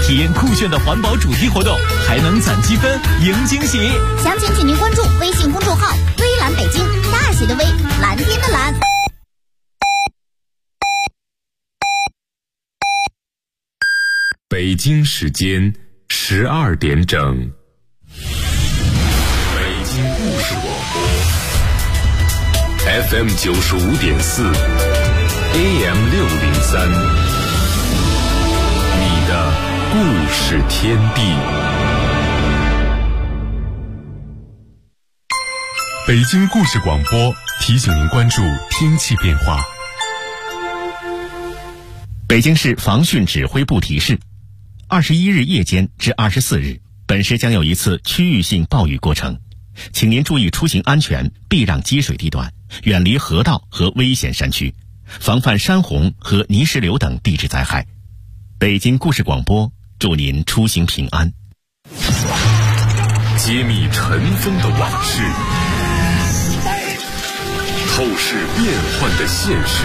体验酷炫的环保主题活动，还能攒积分赢惊喜。 详情请您关注微信公众号“微蓝北京”，大写的微，蓝天的蓝。 北京时间12点整。北京故事广播 FM 95.4 AM 603，你的故事天地。北京故事广播提醒您关注天气变化。 北京市防汛指挥部提示，21日夜间至24日，本市将有一次区域性暴雨过程，请您注意出行安全，避让积水地段，远离河道和危险山区，防范山洪和泥石流等地质灾害。北京故事广播祝您出行平安。 揭秘尘封的往事，透视变幻的现实，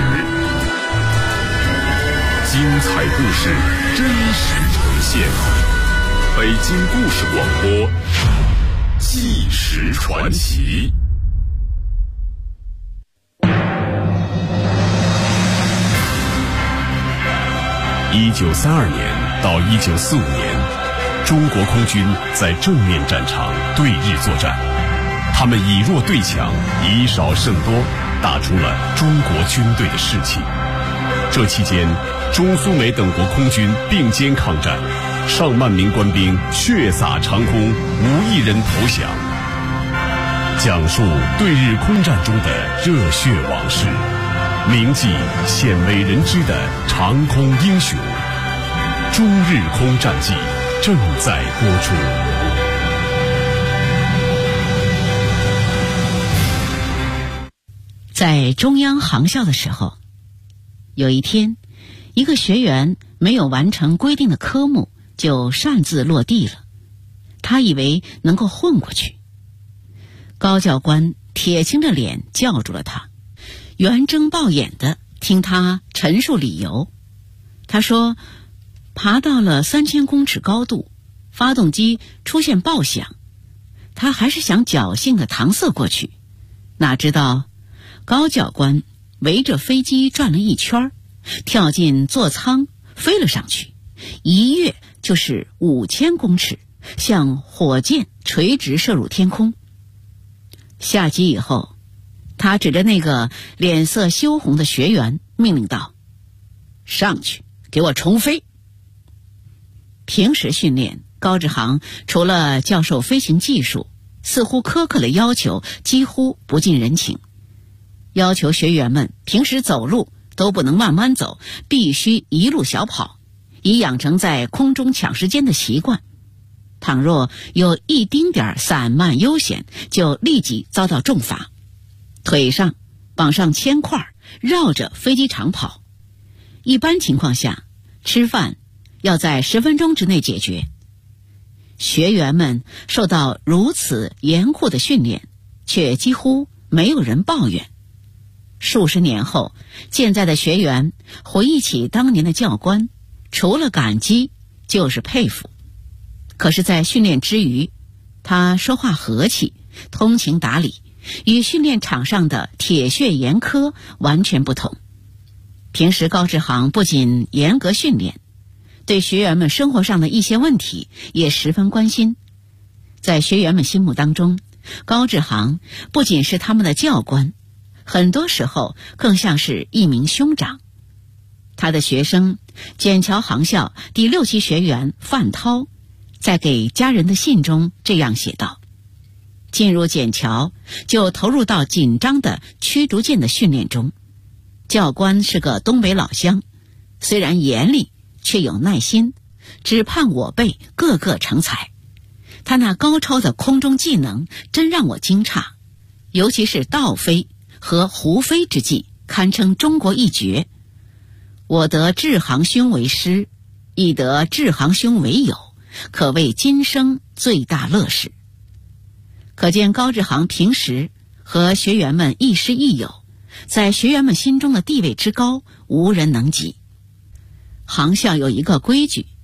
精彩故事真实呈现。北京故事广播，纪实传奇。1932年到1945年，中国空军在正面战场对日作战，他们以弱对强，以少胜多，打出了中国军队的士气。这期间，中苏美等国空军并肩抗战，上万名官兵血洒长空，无一人投降。讲述对日空战中的热血往事，铭记鲜为人知的长空英雄。中日空战记正在播出。 在中央航校的时候，有一天，一个学员没有完成规定的科目，就擅自落地了。他以为能够混过去。高教官铁青着脸叫住了他，圆睁抱眼的听他陈述理由。他说，爬到了3000公尺高度，发动机出现爆响，他还是想侥幸的搪塞过去，哪知道高教官围着飞机转了一圈，跳进座舱飞了上去，一跃就是5000公尺，像火箭垂直射入天空。下机以后，他指着那个脸色羞红的学员命令道：上去，给我重飞。平时训练，高志航除了教授飞行技术，似乎苛刻的要求几乎不近人情，要求学员们平时走路都不能慢慢走，必须一路小跑，以养成在空中抢时间的习惯。倘若有一丁点散漫悠闲，就立即遭到重罚，腿上绑上铅块，绕着飞机场跑。一般情况下，吃饭要在10分钟之内解决。学员们受到如此严酷的训练，却几乎没有人抱怨。数十年后，健在的学员回忆起当年的教官，除了感激就是佩服。可是在训练之余，他说话和气，通情达理，与训练场上的铁血严苛完全不同。平时高志航不仅严格训练，对学员们生活上的一些问题也十分关心。在学员们心目当中，高志航不仅是他们的教官，很多时候更像是一名兄长。他的学生笕桥航校第6期学员范涛在给家人的信中这样写道：进入笕桥就投入到紧张的驱逐舰的训练中。教官是个东北老乡，虽然严厉，却有耐心，只盼我辈个个成才。他那高超的空中技能真让我惊诧，尤其是倒飞和胡飞之技，堪称中国一绝。我得志航兄为师，亦得志航兄为友，可谓今生最大乐事。可见高志航平时和学员们亦师亦友，在学员们心中的地位之高，无人能及。航校有一个规矩，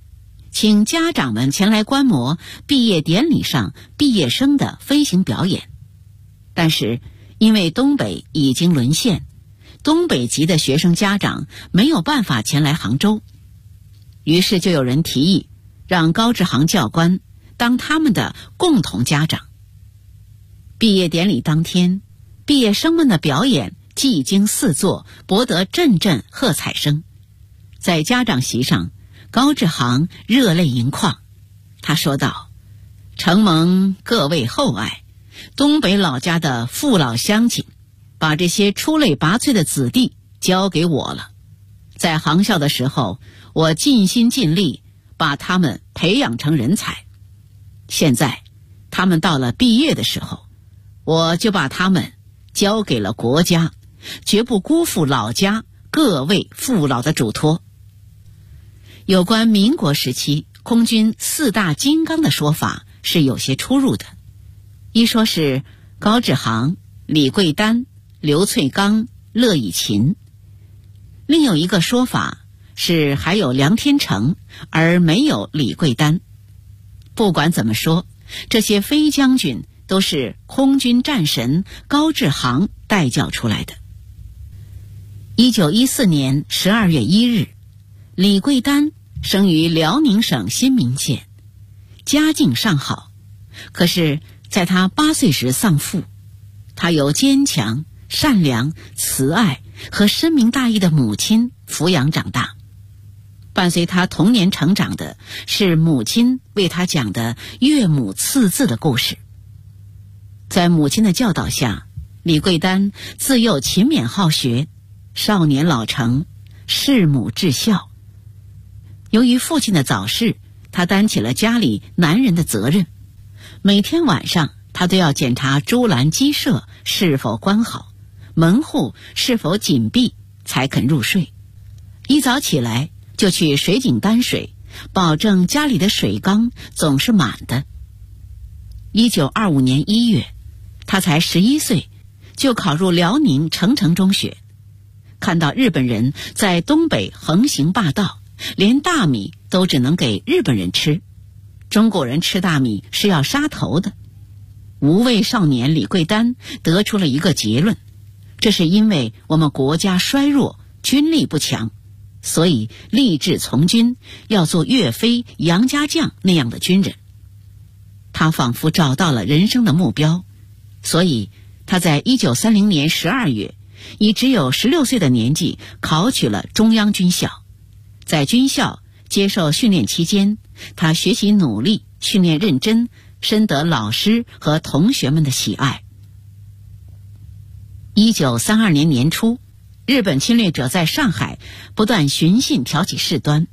请家长们前来观摩毕业典礼上毕业生的飞行表演。但是因为东北已经沦陷，东北籍的学生家长没有办法前来杭州，于是就有人提议让高志航教官当他们的共同家长。毕业典礼当天，毕业生们的表演技惊四座，博得阵阵喝彩声。在家长席上，高志航热泪盈眶，他说道：承蒙各位厚爱，东北老家的父老乡亲把这些出类拔萃的子弟交给我了。在航校的时候，我尽心尽力把他们培养成人才，现在他们到了毕业的时候，我就把他们交给了国家，绝不辜负老家各位父老的嘱托。有关民国时期空军四大金刚的说法是有些出入的，一说是高志航、李桂丹、刘翠刚、乐以琴，另有一个说法是还有梁天成而没有李桂丹。不管怎么说，这些飞将军都是空军战神高志航带教出来的。1914年12月1日，李桂丹生于辽宁省新民县，家境尚好，可是在他8岁时丧父。他由坚强、善良、慈爱和深明大义的母亲抚养长大。伴随他童年成长的是母亲为他讲的岳母刺字的故事。在母亲的教导下，李桂丹自幼勤勉好学，少年老成，弑母至孝。由于父亲的早逝，他担起了家里男人的责任，每天晚上他都要检查猪栏鸡舍是否关好，门户是否紧闭，才肯入睡。一早起来就去水井担水，保证家里的水缸总是满的。1925年1月，他才11岁，就考入辽宁澄城中学。看到日本人在东北横行霸道，连大米都只能给日本人吃，中国人吃大米是要杀头的。无畏少年李桂丹得出了一个结论，这是因为我们国家衰弱，军力不强，所以立志从军，要做岳飞、杨家将那样的军人。他仿佛找到了人生的目标，所以他在1930年12月以只有16岁的年纪考取了中央军校。在军校接受训练期间，他学习努力，训练认真，深得老师和同学们的喜爱。1932年年初，日本侵略者在上海不断寻衅挑起事端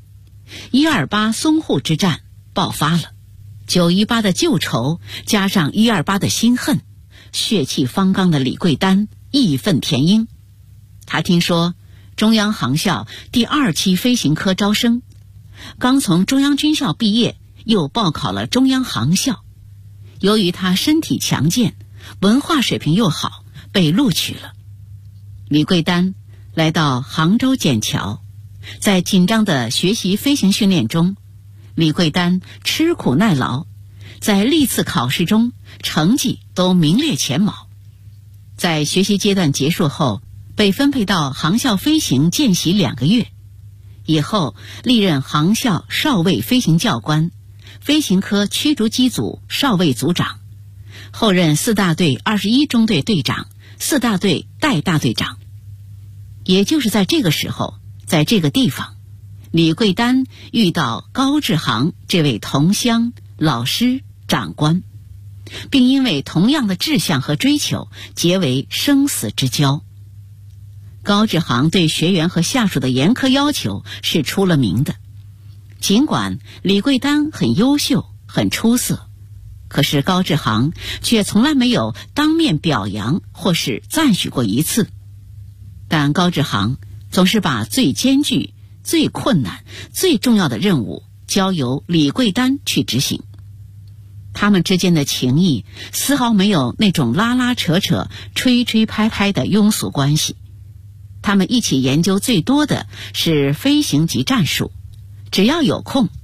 ，128淞沪之战爆发了。918的旧仇加上128的新恨，血气方刚的李桂丹义愤填膺。他听说中央航校第2期飞行科招生，刚从中央军校毕业，又报考了中央航校。由于他身体强健，文化水平又好，被录取了。李桂丹来到杭州笕桥，在紧张的学习飞行训练中，李桂丹吃苦耐劳，在历次考试中成绩都名列前茅。在学习阶段结束后，被分配到航校飞行见习2个月，以后历任航校少尉飞行教官、飞行科驱逐机组少尉组长，后任4大队21中队队长、4大队代大队长。也就是在这个时候，在这个地方，李桂丹遇到高志航这位同乡、老师、长官，并因为同样的志向和追求结为生死之交。高志航对学员和下属的严苛要求是出了名的。尽管李桂丹很优秀、很出色，可是高志航却从来没有当面表扬或是赞许过一次。但高志航总是把最艰巨、最困难、最重要的任务交由李桂丹去执行。他们之间的情谊丝毫没有那种拉拉扯扯、吹吹拍拍的庸俗关系。他们一起研究最多的是飞行及战术，只要有空，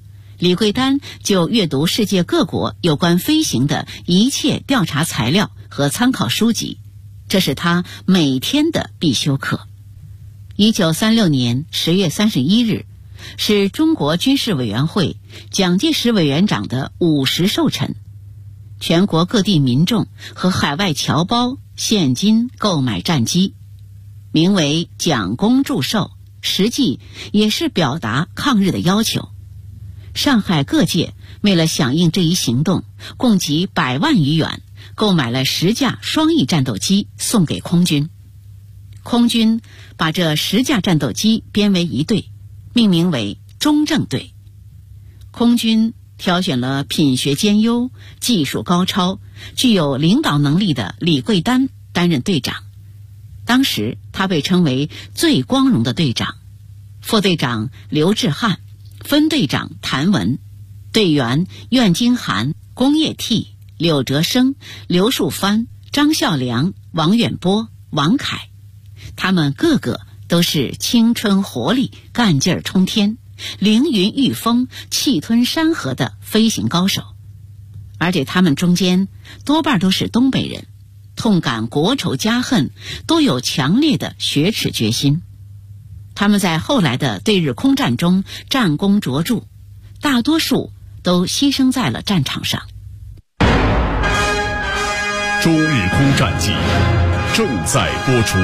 李桂丹就阅读世界各国有关飞行的一切调查材料和参考书籍，这是他每天的必修课。1936年10月31日，是中国军事委员会蒋介石委员长的50寿辰，全国各地民众和海外侨胞现金购买战机，名为蒋公祝寿，实际也是表达抗日的要求。上海各界为了响应这一行动，共计100万余元，购买了10架双翼战斗机送给空军。空军把这10架战斗机编为一队，命名为中正队。空军挑选了品学兼优、技术高超、具有领导能力的李桂丹担任队长。当时他被称为最光荣的队长，副队长刘志汉，分队长谭文，队员苑京涵、龚业替、柳哲生、刘树藩、张孝良、王远波、王凯，他们个个都是青春活力、干劲儿冲天、凌云御风、气吞山河的飞行高手。而且他们中间多半都是东北人，痛感国仇家恨，都有强烈的雪耻决心。他们在后来的对日空战中战功卓著，大多数都牺牲在了战场上。 中日空战记正在播出。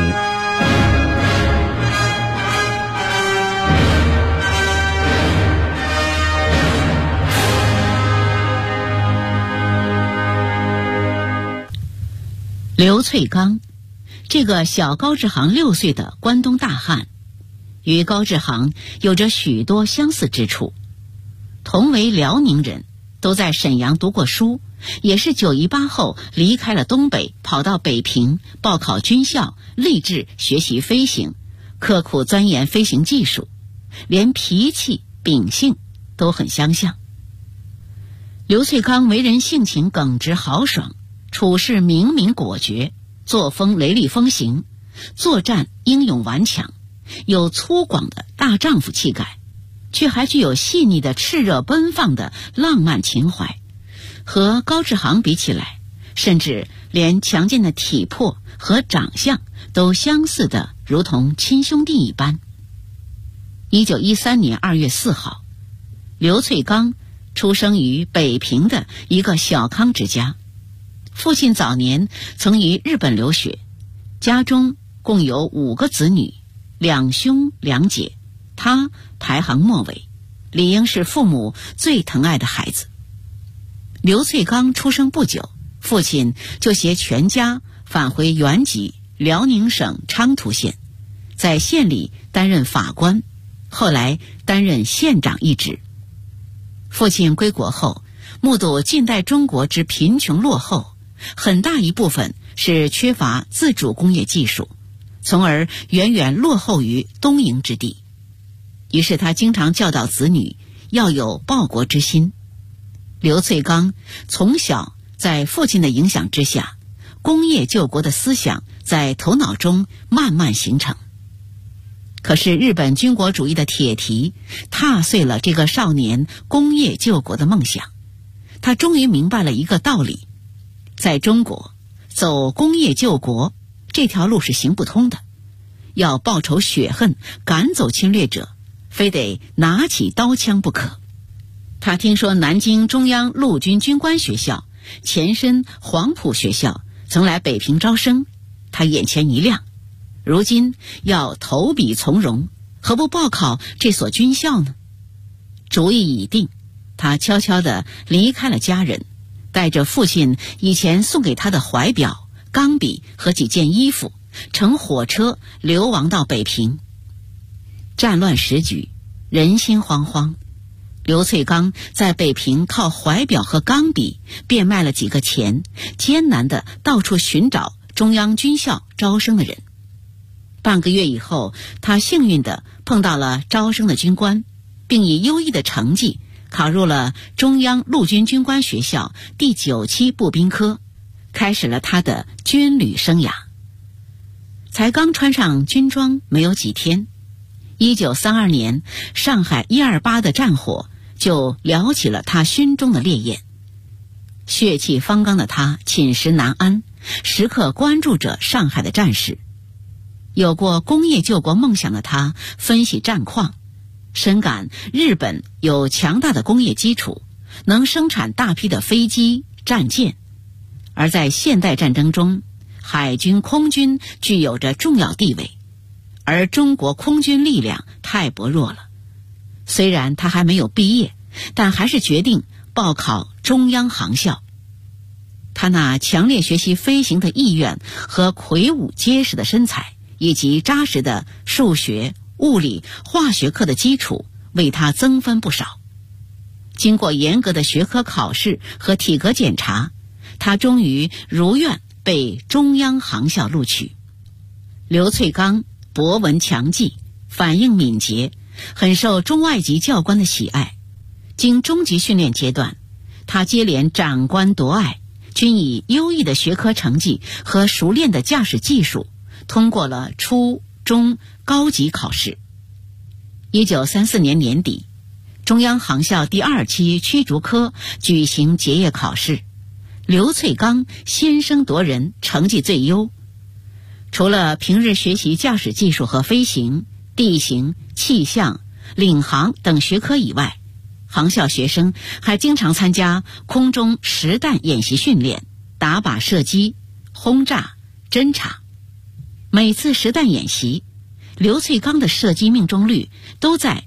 刘粹刚，这个小高志航6岁的关东大汉，与高志航有着许多相似之处。同为辽宁人，都在沈阳读过书，也是9·18后离开了东北，跑到北平报考军校，立志学习飞行，刻苦钻研飞行技术，连脾气秉性都很相像。刘粹刚为人性情耿直豪爽，处事明明果决，作风雷厉风行，作战英勇顽强，有粗犷的大丈夫气概，却还具有细腻的炽热奔放的浪漫情怀。和高志航比起来，甚至连强健的体魄和长相都相似的如同亲兄弟一般。1913年2月4号，刘粹刚出生于北平的一个小康之家。父亲早年曾于日本留学，家中共有5个子女，2兄2姐，他排行末尾，理应是父母最疼爱的孩子。刘粹刚出生不久，父亲就携全家返回原籍辽宁省昌图县，在县里担任法官，后来担任县长一职。父亲归国后，目睹近代中国之贫穷落后，很大一部分是缺乏自主工业技术，从而远远落后于东瀛之地。于是他经常教导子女要有报国之心。刘粹刚从小在父亲的影响之下，工业救国的思想在头脑中慢慢形成。可是日本军国主义的铁蹄踏碎了这个少年工业救国的梦想。他终于明白了一个道理，在中国走工业救国这条路是行不通的，要报仇雪恨，赶走侵略者，非得拿起刀枪不可。他听说南京中央陆军军官学校前身黄埔学校曾来北平招生，他眼前一亮，如今要投笔从戎，何不报考这所军校呢？主意已定，他悄悄地离开了家人，带着父亲以前送给他的怀表、钢笔和几件衣服，乘火车流亡到北平。战乱时局，人心惶惶，刘粹刚在北平靠怀表和钢笔变卖了几个钱，艰难地到处寻找中央军校招生的人。半个月以后，他幸运地碰到了招生的军官，并以优异的成绩考入了中央陆军军官学校第9期步兵科，开始了他的军旅生涯。才刚穿上军装没有几天，1932年上海128的战火就撩起了他心中的烈焰。血气方刚的他寝食难安，时刻关注着上海的战事。有过工业救国梦想的他分析战况，深感日本有强大的工业基础，能生产大批的飞机、战舰，而在现代战争中，海军、空军具有着重要地位，而中国空军力量太薄弱了。虽然他还没有毕业，但还是决定报考中央航校。他那强烈学习飞行的意愿和魁梧结实的身材，以及扎实的数学、物理、化学课的基础，为他增分不少。经过严格的学科考试和体格检查，他终于如愿被中央航校录取。刘粹刚博闻强记，反应敏捷，很受中外籍教官的喜爱。经中级训练阶段，他接连长官夺爱，均以优异的学科成绩和熟练的驾驶技术通过了初中高级考试。1934年年底，中央航校第2期驱逐科举行结业考试，刘粹刚先声夺人，成绩最优。除了平日学习驾驶技术和飞行、地形、气象、领航等学科以外，航校学生还经常参加空中实弹演习训练、打靶射击、轰炸、侦察。每次实弹演习，刘粹刚的射击命中率都在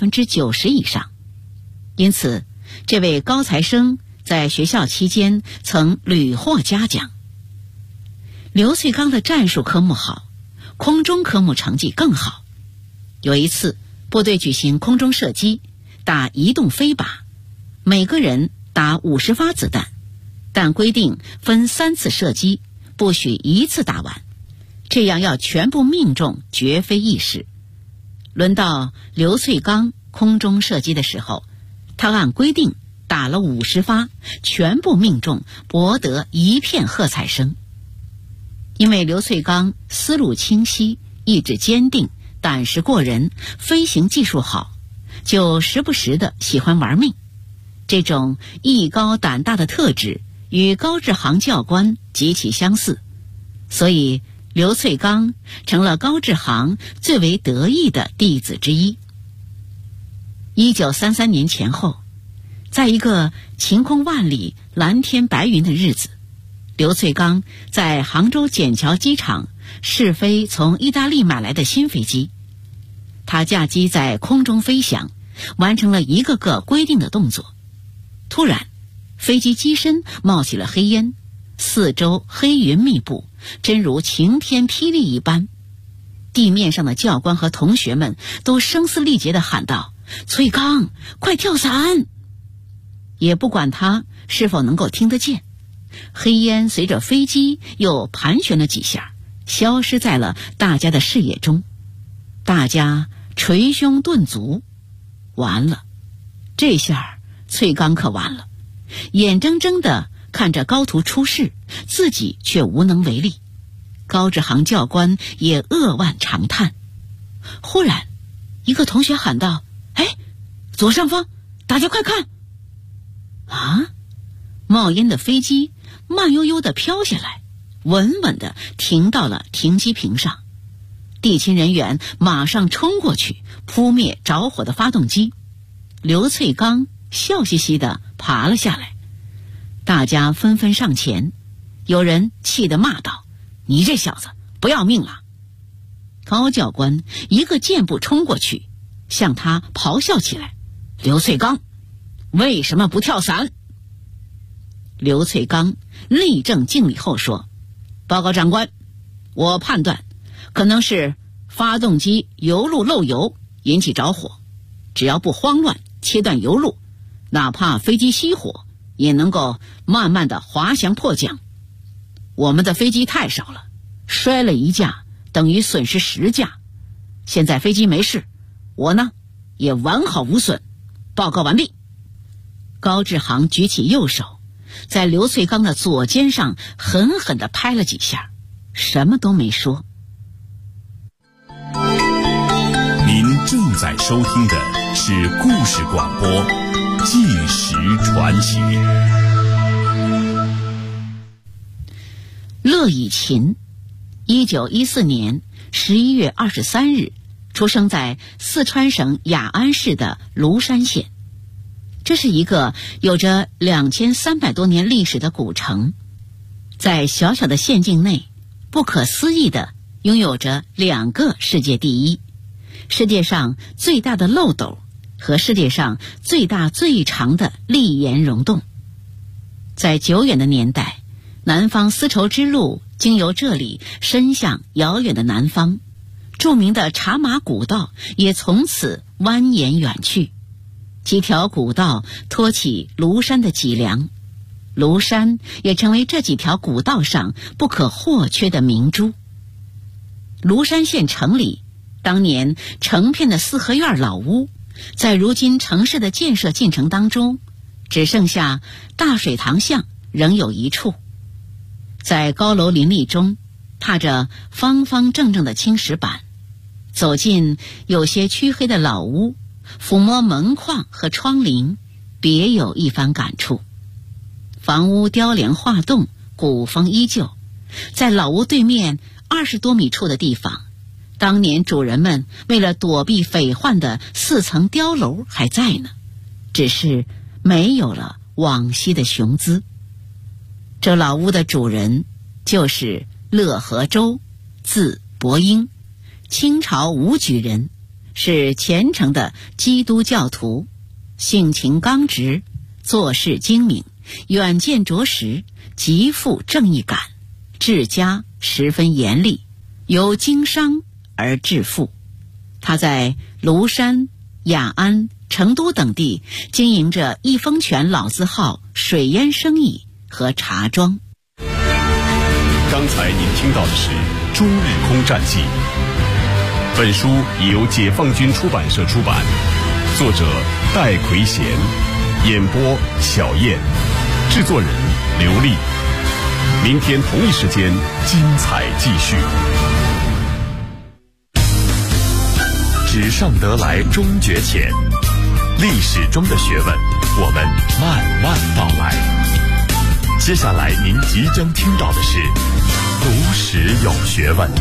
90%以上。因此，这位高材生在学校期间曾屡获嘉奖。刘粹刚的战术科目好，空中科目成绩更好。有一次，部队举行空中射击，打移动飞靶，每个人打50发子弹，但规定分3次射击，不许1次打完，这样要全部命中绝非易事。轮到刘粹刚空中射击的时候，他按规定打了50发，全部命中，博得一片喝彩声。因为刘粹刚思路清晰，意志坚定，胆识过人，飞行技术好，就时不时的喜欢玩命。这种艺高胆大的特质与高志航教官极其相似，所以刘粹刚成了高志航最为得意的弟子之一。1933年前后，在一个晴空万里、蓝天白云的日子，刘粹刚在杭州笕桥机场试飞从意大利买来的新飞机。他驾机在空中飞翔，完成了一个个规定的动作。突然，飞机机身冒起了黑烟，四周黑云密布，真如晴天霹雳一般。地面上的教官和同学们都声嘶力竭地喊道：“粹刚，快跳伞！”也不管他是否能够听得见，黑烟随着飞机又盘旋了几下，消失在了大家的视野中。大家捶胸顿足，完了，这下粹刚可完了，眼睁睁地看着高途出事，自己却无能为力。高志航教官也扼腕长叹。忽然，一个同学喊道：“哎，左上方，大家快看！”啊！冒烟的飞机慢悠悠地飘下来，稳稳地停到了停机坪上。地勤人员马上冲过去扑灭着火的发动机。刘粹刚笑嘻嘻地爬了下来，大家纷纷上前，有人气得骂道：“你这小子不要命了！”高教官一个箭步冲过去，向他咆哮起来：“刘粹刚，为什么不跳伞？”刘粹刚立正敬礼后说：“报告长官，我判断可能是发动机油路漏油引起着火，只要不慌乱切断油路，哪怕飞机熄火也能够慢慢的滑翔迫降。我们的飞机太少了，摔了一架等于损失10架，现在飞机没事，我呢也完好无损，报告完毕。”高志航举起右手，在刘粹刚的左肩上狠狠地拍了几下，什么都没说。 您正在收听的是故事广播，纪实传奇。 乐以琴，1914年11月23日出生在四川省雅安市的芦山县。这是一个有着2300多年历史的古城，在小小的县境内，不可思议地拥有着2个世界第一：世界上最大的漏斗和世界上最大最长的砾岩溶洞。在久远的年代，南方丝绸之路经由这里伸向遥远的南方，著名的茶马古道也从此蜿蜒远去。几条古道托起芦山的脊梁，芦山也成为这几条古道上不可或缺的明珠。芦山县城里，当年成片的四合院老屋，在如今城市的建设进程当中，只剩下大水塘巷仍有一处。在高楼林立中，踏着方方正正的青石板，走进有些黢黑的老屋，抚摸门框和窗棂，别有一番感触。房屋雕梁画栋，古风依旧。在老屋对面20多米处的地方，当年主人们为了躲避匪患的4层碉楼还在呢，只是没有了往昔的雄姿。这老屋的主人就是乐和州，字伯英，清朝武举人，是虔诚的基督教徒，性情刚直，做事精明，远见卓识，极富正义感，治家十分严厉，由经商而致富。他在芦山、雅安、成都等地经营着益丰泉老字号水烟生意和茶庄。 刚才您听到的是《中日空战记》，本书由解放军出版社出版，作者戴奎贤，演播小燕，制作人刘丽。明天同一时间精彩继续。纸上得来终觉浅，历史中的学问，我们慢慢道来。接下来您即将听到的是读史有学问。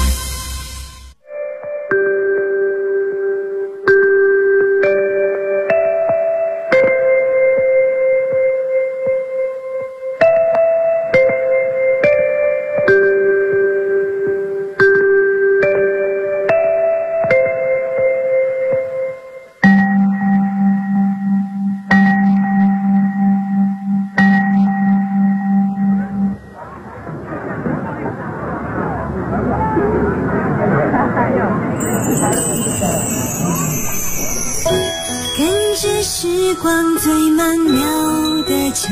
时光最曼妙的脚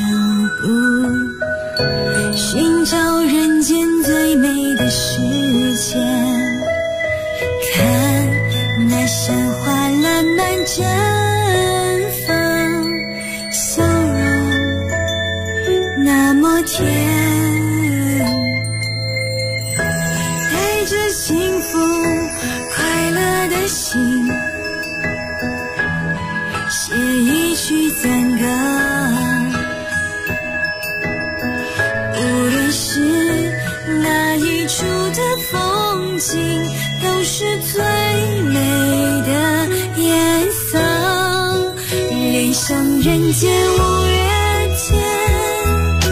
步，寻找人间最美的世界。看那山花烂漫绽放，笑容那么甜，带着幸福快乐的心，写一曲赞歌。无论是哪一处的风景，都是最美的颜色。恋上人间五月天，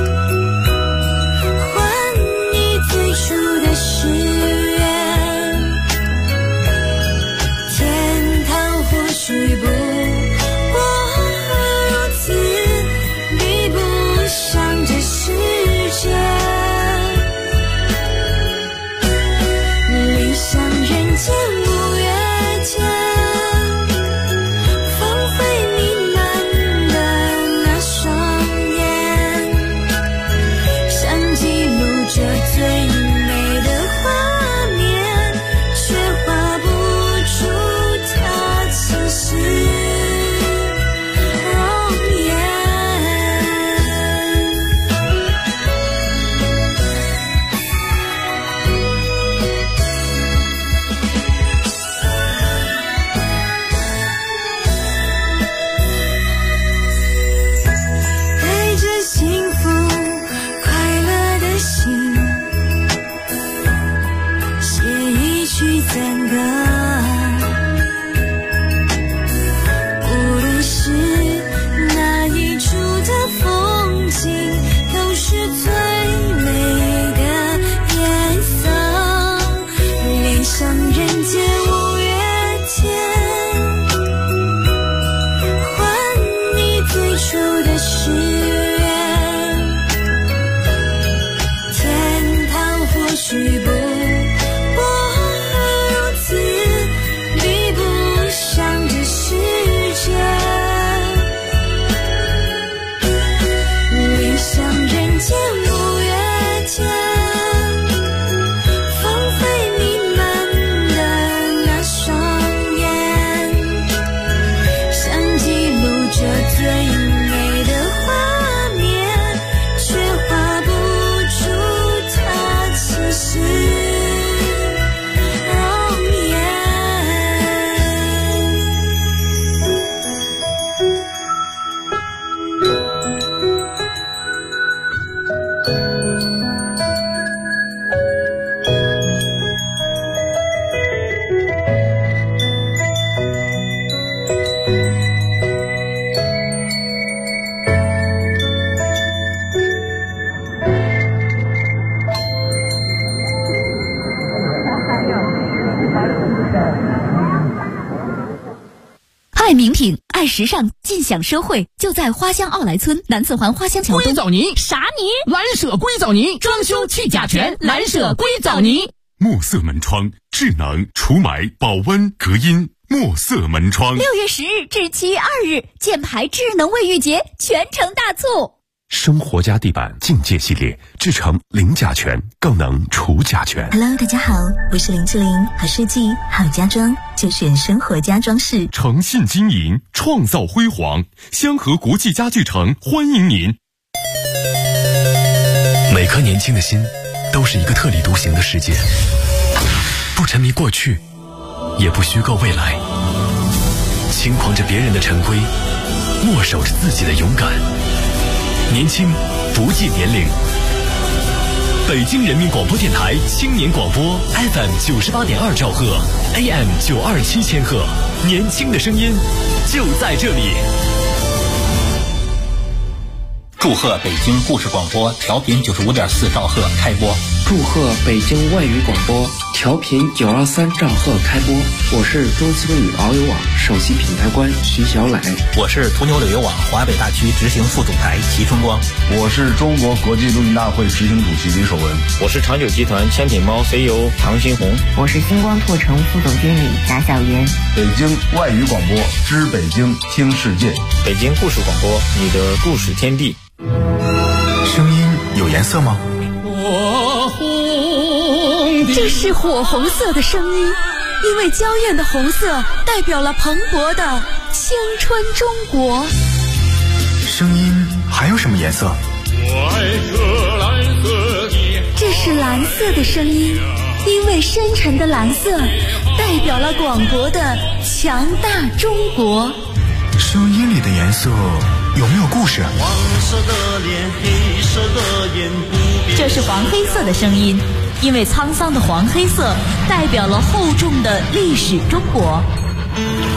还你最初的誓言。天堂或许不爱名品，爱时尚，尽享奢惠，就在花乡奥莱村南四环花乡桥东。 硅藻泥啥泥？ 蓝舍硅藻泥，装修去甲醛，蓝舍硅藻泥。 墨色门窗，智能除霾、保温、隔音。墨色门窗。6 月10日至7月2日，箭牌智能卫浴节全城大促。 生活家地板境界系列，制成零甲醛，更能除甲醛。 Hello， 大家好，我是林志玲，好设计好家装就选生活家装饰， 诚信经营，创造辉煌。香河国际家具城欢迎您。 每颗年轻的心，都是一个特立独行的世界，不沉迷过去，也不虚构未来，轻狂着别人的陈规，握手着自己的勇敢。年轻不计年龄。北京人民广播电台青年广播 FM 98.2兆赫 AM 927千赫，年轻的声音就在这里。 祝贺北京故事广播调频95.4兆赫开播。 祝贺北京外语广播调频923兆赫开播。我是中思维语遨游网首席品牌官徐小磊。 我是途牛旅游网华北大区执行副总裁齐春光。 我是中国国际陆运大会执行主席李守文。 我是长久集团千品猫 CEO 唐新红。 我是星光拓城副总经理贾小云。 北京外语广播，知北京听世界。 北京故事广播，你的故事天地。 声音有颜色吗？ 这是火红色的声音，因为娇艳的红色代表了蓬勃的青春中国。 声音还有什么颜色？ 这是蓝色的声音，因为深沉的蓝色代表了广博的强大中国。 声音里的颜色有没有故事？ 黄色的脸，黑色的眼，不变。 这是黄黑色的声音，因为沧桑的黄黑色代表了厚重的历史中国。